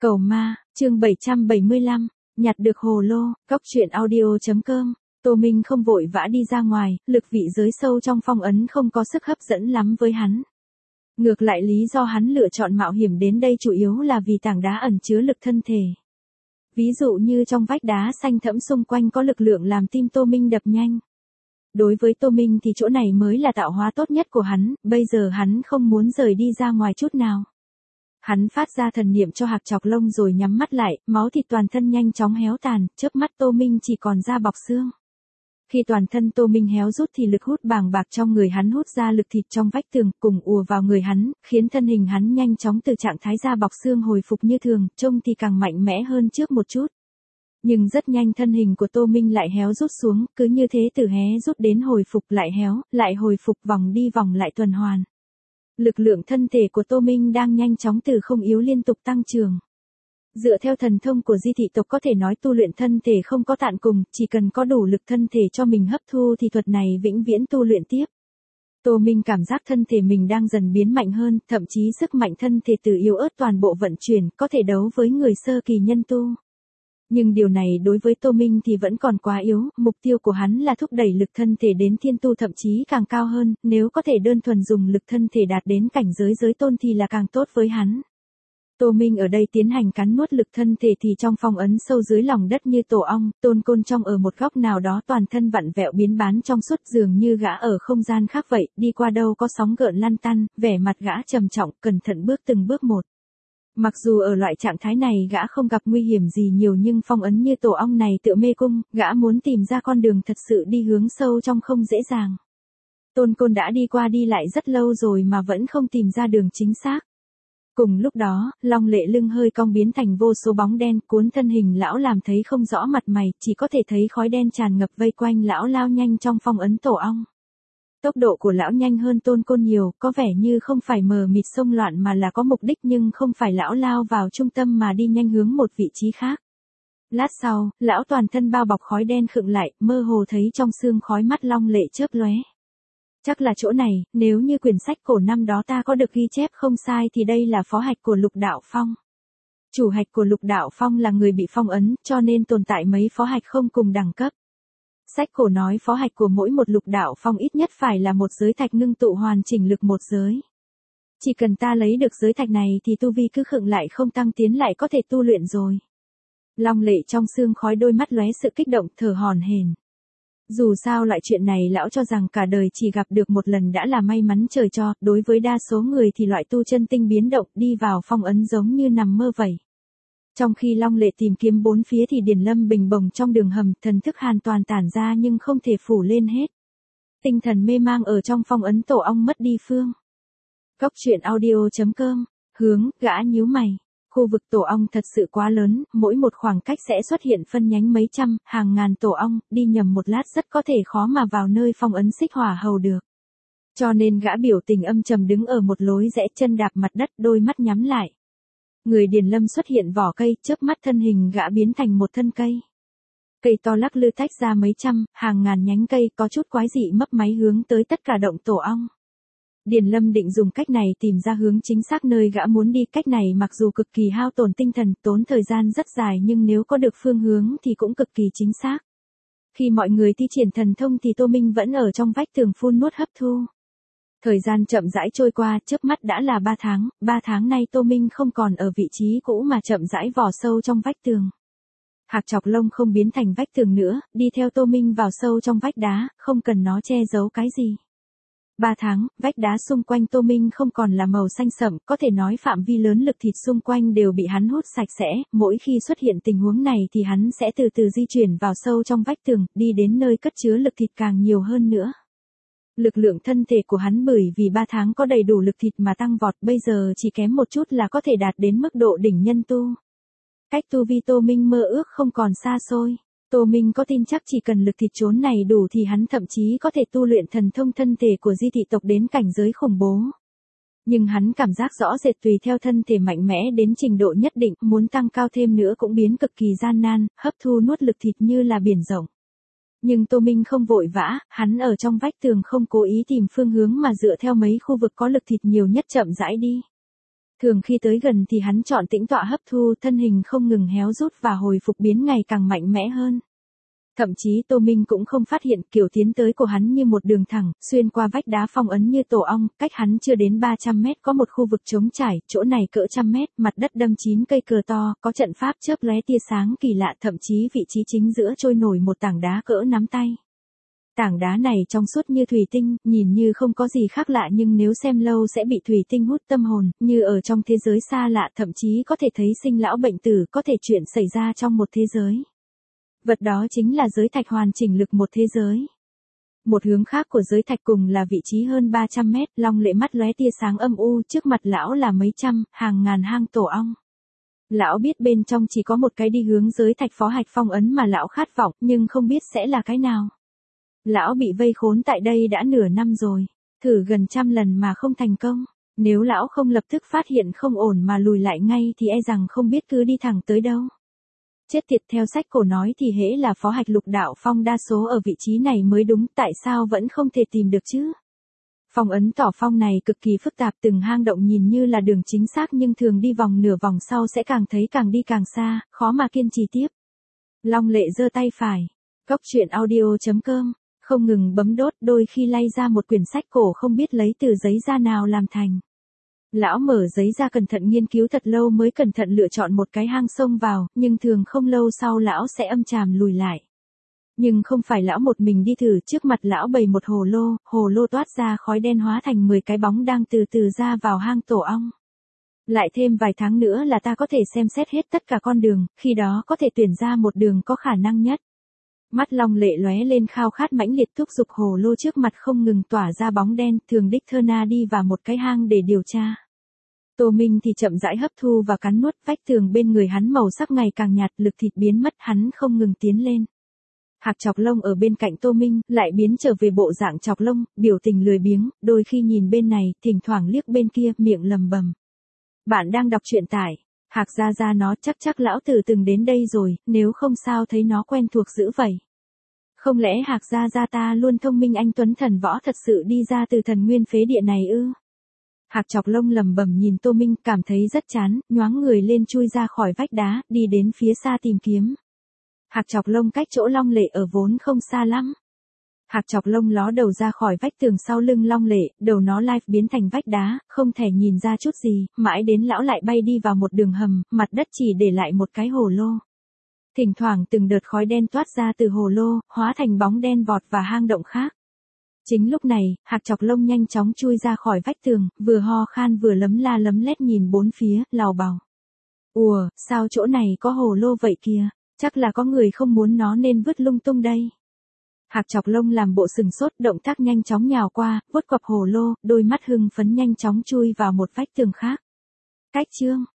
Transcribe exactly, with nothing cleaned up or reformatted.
Cầu ma, chương bảy trăm bảy mươi lăm, nhặt được hồ lô, cóc truyện audio.com. Tô Minh không vội vã đi ra ngoài, lực vị giới sâu trong phong ấn không có sức hấp dẫn lắm với hắn. Ngược lại lý do hắn lựa chọn mạo hiểm đến đây chủ yếu là vì tảng đá ẩn chứa lực thân thể. Ví dụ như trong vách đá xanh thẫm xung quanh có lực lượng làm tim Tô Minh đập nhanh. Đối với Tô Minh thì chỗ này mới là tạo hóa tốt nhất của hắn, bây giờ hắn không muốn rời đi ra ngoài chút nào. Hắn phát ra thần niệm cho hạc chọc lông rồi nhắm mắt lại, máu thịt toàn thân nhanh chóng héo tàn, chớp mắt Tô Minh chỉ còn da bọc xương. Khi toàn thân Tô Minh héo rút thì lực hút bàng bạc trong người hắn hút ra lực thịt trong vách tường cùng ùa vào người hắn, khiến thân hình hắn nhanh chóng từ trạng thái da bọc xương hồi phục như thường, trông thì càng mạnh mẽ hơn trước một chút. Nhưng rất nhanh thân hình của Tô Minh lại héo rút xuống, cứ như thế từ hé rút đến hồi phục lại héo, lại hồi phục vòng đi vòng lại tuần hoàn. Lực lượng thân thể của Tô Minh đang nhanh chóng từ không yếu liên tục tăng trưởng. Dựa theo thần thông của di thị tộc có thể nói tu luyện thân thể không có tận cùng, chỉ cần có đủ lực thân thể cho mình hấp thu thì thuật này vĩnh viễn tu luyện tiếp. Tô Minh cảm giác thân thể mình đang dần biến mạnh hơn, thậm chí sức mạnh thân thể từ yếu ớt toàn bộ vận chuyển, có thể đấu với người sơ kỳ nhân tu. Nhưng điều này đối với Tô Minh thì vẫn còn quá yếu, mục tiêu của hắn là thúc đẩy lực thân thể đến thiên tu thậm chí càng cao hơn, nếu có thể đơn thuần dùng lực thân thể đạt đến cảnh giới giới tôn thì là càng tốt với hắn. Tô Minh ở đây tiến hành cắn nuốt lực thân thể thì trong phong ấn sâu dưới lòng đất như tổ ong, Tôn Côn trong ở một góc nào đó toàn thân vặn vẹo biến bán trong suốt dường như gã ở không gian khác vậy, đi qua đâu có sóng gợn lăn tăn, vẻ mặt gã trầm trọng, cẩn thận bước từng bước một. Mặc dù ở loại trạng thái này gã không gặp nguy hiểm gì nhiều nhưng phong ấn như tổ ong này tựa mê cung, gã muốn tìm ra con đường thật sự đi hướng sâu trong không dễ dàng. Tôn Côn đã đi qua đi lại rất lâu rồi mà vẫn không tìm ra đường chính xác. Cùng lúc đó, Long Lệ lưng hơi cong biến thành vô số bóng đen cuốn thân hình lão làm thấy không rõ mặt mày, chỉ có thể thấy khói đen tràn ngập vây quanh lão lao nhanh trong phong ấn tổ ong. Tốc độ của lão nhanh hơn Tôn Côn nhiều, có vẻ như không phải mờ mịt xông loạn mà là có mục đích nhưng không phải lão lao vào trung tâm mà đi nhanh hướng một vị trí khác. Lát sau, lão toàn thân bao bọc khói đen khựng lại, mơ hồ thấy trong xương khói mắt Long Lệ chớp lóe. Chắc là chỗ này, nếu như quyển sách cổ năm đó ta có được ghi chép không sai thì đây là phó hạch của Lục Đạo Phong. Chủ hạch của Lục Đạo Phong là người bị phong ấn, cho nên tồn tại mấy phó hạch không cùng đẳng cấp. Sách cổ nói phó hạch của mỗi một Lục Đạo Phong ít nhất phải là một giới thạch ngưng tụ hoàn chỉnh lực một giới. Chỉ cần ta lấy được giới thạch này thì tu vi cứ khựng lại không tăng tiến lại có thể tu luyện rồi. Long Lệ trong xương khói đôi mắt lóe sự kích động thở hổn hển. Dù sao loại chuyện này lão cho rằng cả đời chỉ gặp được một lần đã là may mắn trời cho, đối với đa số người thì loại tu chân tinh biến động đi vào phong ấn giống như nằm mơ vậy. Trong khi Long Lệ tìm kiếm bốn phía thì Điền Lâm bình bồng trong đường hầm, thần thức hoàn toàn tản ra nhưng không thể phủ lên hết. Tinh thần mê mang ở trong phong ấn tổ ong mất đi phương. Cóc truyện audio.com, hướng, gã nhíu mày. Khu vực tổ ong thật sự quá lớn, mỗi một khoảng cách sẽ xuất hiện phân nhánh mấy trăm, hàng ngàn tổ ong, đi nhầm một lát rất có thể khó mà vào nơi phong ấn xích hỏa hầu được. Cho nên gã biểu tình âm trầm đứng ở một lối rẽ chân đạp mặt đất đôi mắt nhắm lại. Người Điền Lâm xuất hiện vỏ cây, chớp mắt thân hình gã biến thành một thân cây. Cây to lắc lư tách ra mấy trăm, hàng ngàn nhánh cây có chút quái dị mấp máy hướng tới tất cả động tổ ong. Điền Lâm định dùng cách này tìm ra hướng chính xác nơi gã muốn đi, cách này mặc dù cực kỳ hao tổn tinh thần, tốn thời gian rất dài nhưng nếu có được phương hướng thì cũng cực kỳ chính xác. Khi mọi người thi triển thần thông thì Tô Minh vẫn ở trong vách tường phun nuốt hấp thu. Thời gian chậm rãi trôi qua, chớp mắt đã là ba tháng, ba tháng nay Tô Minh không còn ở vị trí cũ mà chậm rãi vò sâu trong vách tường. Hạc chọc lông không biến thành vách tường nữa, đi theo Tô Minh vào sâu trong vách đá, không cần nó che giấu cái gì. Ba tháng, vách đá xung quanh Tô Minh không còn là màu xanh sẫm, có thể nói phạm vi lớn lực thịt xung quanh đều bị hắn hút sạch sẽ, mỗi khi xuất hiện tình huống này thì hắn sẽ từ từ di chuyển vào sâu trong vách tường, đi đến nơi cất chứa lực thịt càng nhiều hơn nữa. Lực lượng thân thể của hắn bởi vì ba tháng có đầy đủ lực thịt mà tăng vọt, bây giờ chỉ kém một chút là có thể đạt đến mức độ đỉnh nhân tu. Cách tu vi Tô Minh mơ ước không còn xa xôi. Tô Minh có tin chắc chỉ cần lực thịt chốn này đủ thì hắn thậm chí có thể tu luyện thần thông thân thể của di thị tộc đến cảnh giới khủng bố. Nhưng hắn cảm giác rõ rệt tùy theo thân thể mạnh mẽ đến trình độ nhất định, muốn tăng cao thêm nữa cũng biến cực kỳ gian nan, hấp thu nuốt lực thịt như là biển rộng. Nhưng Tô Minh không vội vã, hắn ở trong vách tường không cố ý tìm phương hướng mà dựa theo mấy khu vực có lực thịt nhiều nhất chậm rãi đi. Thường khi tới gần thì hắn chọn tĩnh tọa hấp thu, thân hình không ngừng héo rút và hồi phục biến ngày càng mạnh mẽ hơn. Thậm chí Tô Minh cũng không phát hiện kiểu tiến tới của hắn như một đường thẳng, xuyên qua vách đá phong ấn như tổ ong, cách hắn chưa đến ba trăm mét có một khu vực trống trải, chỗ này cỡ trăm mét, mặt đất đâm chín cây cờ to, có trận pháp chớp lóe tia sáng kỳ lạ, thậm chí vị trí chính giữa trôi nổi một tảng đá cỡ nắm tay. Tảng đá này trong suốt như thủy tinh, nhìn như không có gì khác lạ nhưng nếu xem lâu sẽ bị thủy tinh hút tâm hồn, như ở trong thế giới xa lạ, thậm chí có thể thấy sinh lão bệnh tử, có thể chuyện xảy ra trong một thế giới. Vật đó chính là giới thạch hoàn chỉnh lực một thế giới. Một hướng khác của giới thạch cùng là vị trí hơn ba trăm mét, Long Lệ mắt lóe tia sáng âm u, trước mặt lão là mấy trăm, hàng ngàn hang tổ ong. Lão biết bên trong chỉ có một cái đi hướng giới thạch phó hạch phong ấn mà lão khát vọng, nhưng không biết sẽ là cái nào. Lão bị vây khốn tại đây đã nửa năm rồi, thử gần trăm lần mà không thành công. Nếu lão không lập tức phát hiện không ổn mà lùi lại ngay thì e rằng không biết cứ đi thẳng tới đâu. Chết tiệt, theo sách cổ nói thì hễ là phó hạch lục đạo phong đa số ở vị trí này mới đúng, tại sao vẫn không thể tìm được chứ? Phong ấn tỏ phong này cực kỳ phức tạp, từng hang động nhìn như là đường chính xác nhưng thường đi vòng nửa vòng sau sẽ càng thấy càng đi càng xa, khó mà kiên trì tiếp. Long Lệ giơ tay phải, cốc truyện audio chấm com, không ngừng bấm đốt, đôi khi lay ra một quyển sách cổ không biết lấy từ giấy da nào làm thành. Lão mở giấy ra cẩn thận nghiên cứu thật lâu mới cẩn thận lựa chọn một cái hang xông vào, nhưng thường không lâu sau lão sẽ âm tràm lùi lại. Nhưng không phải lão một mình đi thử, trước mặt lão bày một hồ lô, hồ lô toát ra khói đen hóa thành mười cái bóng đang từ từ ra vào hang tổ ong. Lại thêm vài tháng nữa là ta có thể xem xét hết tất cả con đường, khi đó có thể tuyển ra một đường có khả năng nhất. Mắt Long Lệ lóe lên khao khát mãnh liệt, thúc giục hồ lô trước mặt không ngừng tỏa ra bóng đen, thường đích thơ na đi vào một cái hang để điều tra. Tô Minh thì chậm rãi hấp thu và cắn nuốt, vách tường bên người hắn màu sắc ngày càng nhạt, lực thịt biến mất, hắn không ngừng tiến lên. Hạc Chọc Lông ở bên cạnh Tô Minh, lại biến trở về bộ dạng chọc lông, biểu tình lười biếng, đôi khi nhìn bên này, thỉnh thoảng liếc bên kia, miệng lầm bầm. Bạn đang đọc truyện tải. Hạc Gia Gia nó chắc chắc lão tử từng đến đây rồi, nếu không sao thấy nó quen thuộc dữ vậy. Không lẽ Hạc Gia Gia ta luôn thông minh anh tuấn thần võ thật sự đi ra từ thần nguyên phế địa này ư? Hạc Chọc Lông lầm bầm nhìn Tô Minh, cảm thấy rất chán, nhoáng người lên chui ra khỏi vách đá, đi đến phía xa tìm kiếm. Hạc Chọc Lông cách chỗ Long Lệ ở vốn không xa lắm. Hạc Chọc Lông ló đầu ra khỏi vách tường sau lưng Long Lệ, đầu nó live biến thành vách đá, không thể nhìn ra chút gì, mãi đến lão lại bay đi vào một đường hầm, mặt đất chỉ để lại một cái hồ lô. Thỉnh thoảng từng đợt khói đen toát ra từ hồ lô, hóa thành bóng đen vọt và hang động khác. Chính lúc này, Hạc Chọc Lông nhanh chóng chui ra khỏi vách tường, vừa ho khan vừa lấm la lấm lét nhìn bốn phía, lào bào. Ùa, sao chỗ này có hồ lô vậy kìa, chắc là có người không muốn nó nên vứt lung tung đây. Hạc Chọc Lông làm bộ sừng sốt, động tác nhanh chóng nhào qua, vuốt quặp hồ lô, đôi mắt hưng phấn nhanh chóng chui vào một vách tường khác. Cách chương